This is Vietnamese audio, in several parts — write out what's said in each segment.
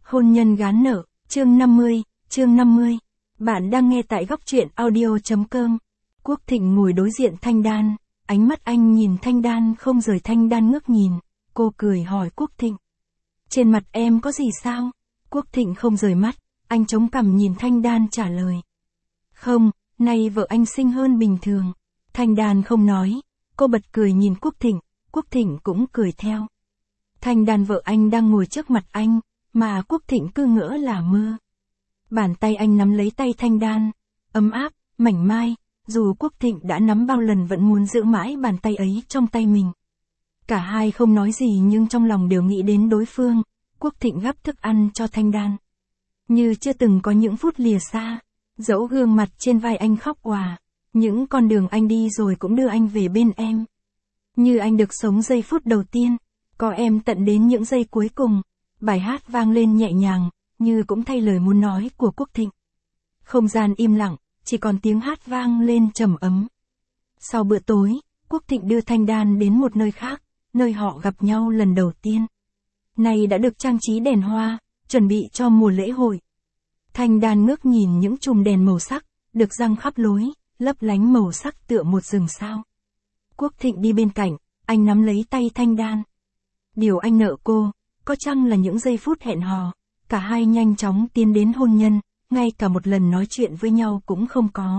Hôn nhân gán nợ, chương 50. Bạn đang nghe tại góc truyện audio.com. Quốc Thịnh ngồi đối diện Thanh Đan, ánh mắt anh nhìn Thanh Đan không rời. Thanh Đan ngước nhìn, cô cười hỏi Quốc Thịnh. Trên mặt em có gì sao? Quốc Thịnh không rời mắt, anh chống cằm nhìn Thanh Đan trả lời. Không, nay vợ anh xinh hơn bình thường. Thanh Đan không nói, cô bật cười nhìn Quốc Thịnh, Quốc Thịnh cũng cười theo. Thanh Đan vợ anh đang ngồi trước mặt anh, mà Quốc Thịnh cứ ngỡ là mơ. Bàn tay anh nắm lấy tay Thanh Đan, ấm áp, mảnh mai, dù Quốc Thịnh đã nắm bao lần vẫn muốn giữ mãi bàn tay ấy trong tay mình. Cả hai không nói gì nhưng trong lòng đều nghĩ đến đối phương. Quốc Thịnh gắp thức ăn cho Thanh Đan. Như chưa từng có những phút lìa xa, dẫu gương mặt trên vai anh khóc òa, những con đường anh đi rồi cũng đưa anh về bên em. Như anh được sống giây phút đầu tiên, có em tận đến những giây cuối cùng. Bài hát vang lên nhẹ nhàng, như cũng thay lời muốn nói của Quốc Thịnh. Không gian im lặng, chỉ còn tiếng hát vang lên trầm ấm. Sau bữa tối, Quốc Thịnh đưa Thanh Đan đến một nơi khác, nơi họ gặp nhau lần đầu tiên. Này đã được trang trí đèn hoa, chuẩn bị cho mùa lễ hội. Thanh Đan ngước nhìn những chùm đèn màu sắc, được răng khắp lối, lấp lánh màu sắc tựa một rừng sao. Quốc Thịnh đi bên cạnh, anh nắm lấy tay Thanh Đan. Điều anh nợ cô, có chăng là những giây phút hẹn hò, cả hai nhanh chóng tiến đến hôn nhân, ngay cả một lần nói chuyện với nhau cũng không có.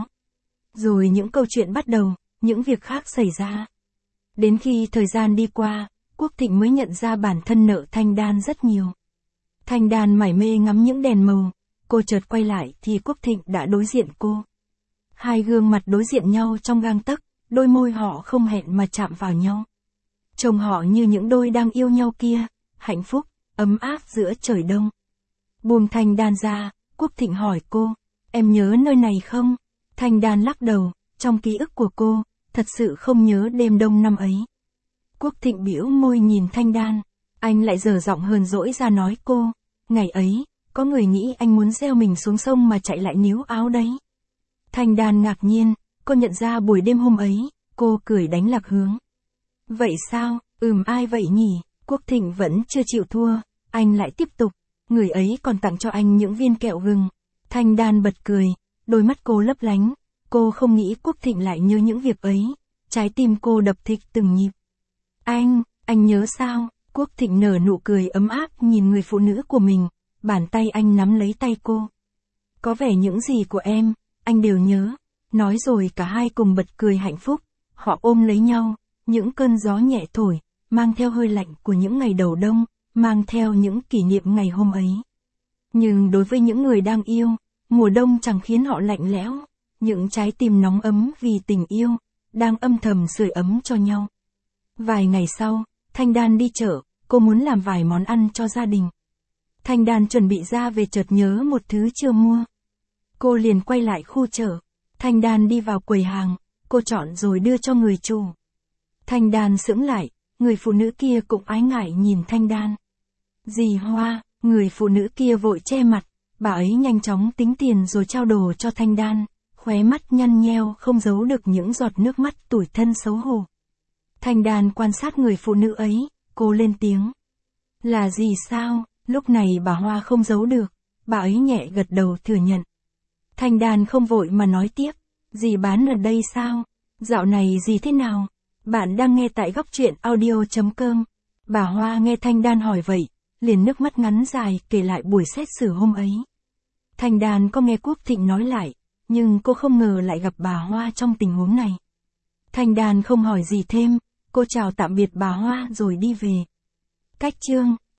Rồi những câu chuyện bắt đầu, những việc khác xảy ra. Đến khi thời gian đi qua, Quốc Thịnh mới nhận ra bản thân nợ Thanh Đan rất nhiều. Thanh Đan mải mê ngắm những đèn màu, cô chợt quay lại thì Quốc Thịnh đã đối diện cô. Hai gương mặt đối diện nhau trong gang tấc, đôi môi họ không hẹn mà chạm vào nhau. Trông họ như những đôi đang yêu nhau kia, hạnh phúc, ấm áp giữa trời đông. Buông Thanh Đan ra, Quốc Thịnh hỏi cô, em nhớ nơi này không? Thanh Đan lắc đầu, trong ký ức của cô, thật sự không nhớ đêm đông năm ấy. Quốc Thịnh bĩu môi nhìn Thanh Đan, anh lại dở giọng hờn dỗi ra nói cô, ngày ấy, có người nghĩ anh muốn gieo mình xuống sông mà chạy lại níu áo đấy. Thanh Đan ngạc nhiên, cô nhận ra buổi đêm hôm ấy, cô cười đánh lạc hướng. Vậy sao, ai vậy nhỉ? Quốc Thịnh vẫn chưa chịu thua, anh lại tiếp tục, người ấy còn tặng cho anh những viên kẹo gừng. Thanh Đan bật cười, đôi mắt cô lấp lánh, cô không nghĩ Quốc Thịnh lại nhớ những việc ấy, trái tim cô đập thịch từng nhịp. Anh nhớ sao? Quốc Thịnh nở nụ cười ấm áp nhìn người phụ nữ của mình, bàn tay anh nắm lấy tay cô. Có vẻ những gì của em, anh đều nhớ. Nói rồi cả hai cùng bật cười hạnh phúc, họ ôm lấy nhau, những cơn gió nhẹ thổi, mang theo hơi lạnh của những ngày đầu đông, mang theo những kỷ niệm ngày hôm ấy. Nhưng đối với những người đang yêu, mùa đông chẳng khiến họ lạnh lẽo, những trái tim nóng ấm vì tình yêu, đang âm thầm sưởi ấm cho nhau. Vài ngày sau, Thanh Đan đi chợ, cô muốn làm vài món ăn cho gia đình. Thanh Đan chuẩn bị ra về chợt nhớ một thứ chưa mua. Cô liền quay lại khu chợ. Thanh Đan đi vào quầy hàng, cô chọn rồi đưa cho người chủ. Thanh Đan sững lại, người phụ nữ kia cũng ái ngại nhìn Thanh Đan. Dì Hoa, người phụ nữ kia vội che mặt, bà ấy nhanh chóng tính tiền rồi trao đồ cho Thanh Đan, khóe mắt nhăn nheo không giấu được những giọt nước mắt tủi thân xấu hổ. Thanh Đan quan sát người phụ nữ ấy, cô lên tiếng. Là gì sao? Lúc này bà Hoa không giấu được, bà ấy nhẹ gật đầu thừa nhận. Thanh Đan không vội mà nói tiếp, dì bán ở đây sao? Dạo này dì thế nào? Bạn đang nghe tại góc truyện audio.com. Bà Hoa nghe Thanh Đan hỏi vậy, liền nước mắt ngắn dài kể lại buổi xét xử hôm ấy. Thanh Đan có nghe Quốc Thịnh nói lại, nhưng cô không ngờ lại gặp bà Hoa trong tình huống này. Thanh Đan không hỏi gì thêm, cô chào tạm biệt bà Hoa rồi đi về. Cách chương